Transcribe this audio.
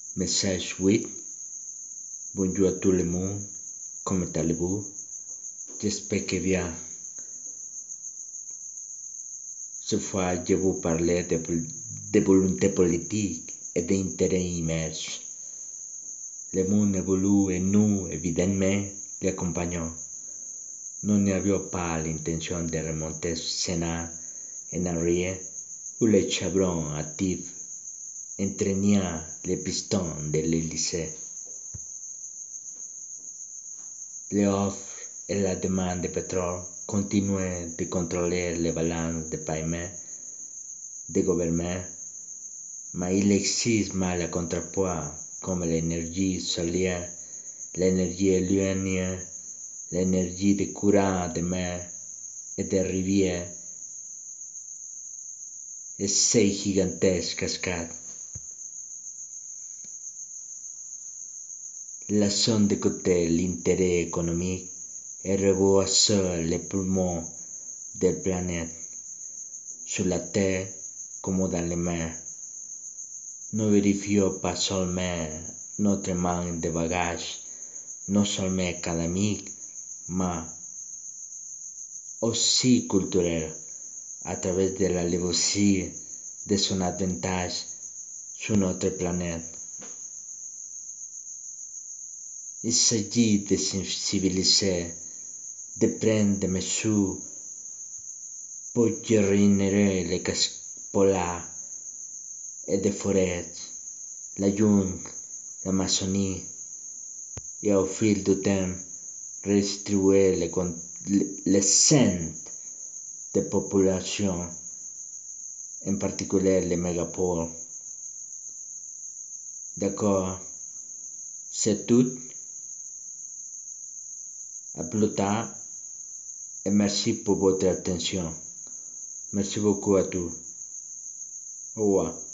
Message 8. Bonjour à tout le monde. Comment allez-vous? J'espère que bien. Cette fois, je vous parler de volonté politique et d'intérêt immense. Le monde évolue et nous, évidemment, l'accompagnons. Nous n'avions pas l'intention de remonter Sénat en arrière où les chevrons actifs entraînaient les pistons de l'Élysée. L'offre et la demande de pétrole continuent de contrôler les balances de paiement des gouvernements, mais il existe mal à contrepoids comme l'énergie solaire, l'énergie éolienne, l'énergie de courant de mer et des rivières et ces gigantesques cascades. Laissons de côté l'intérêt économique et revoyons seul les poumons de la planète, sur la terre comme dans les mers. Ne vérifions pas seulement notre manque de bagages, non seulement académiques, mais aussi culturels, à travers de la levossie de son avantage sur notre planète. Il s'agit de sensibiliser, de prendre des mesures pour régénérer les casques polaires et des forêts, la jungle, l'Amazonie, et au fil du temps redistribuer les centres de population, en particulier les mégapoles. D'accord, c'est tout. À plus tard et merci pour votre attention. Merci beaucoup à tous. Au revoir.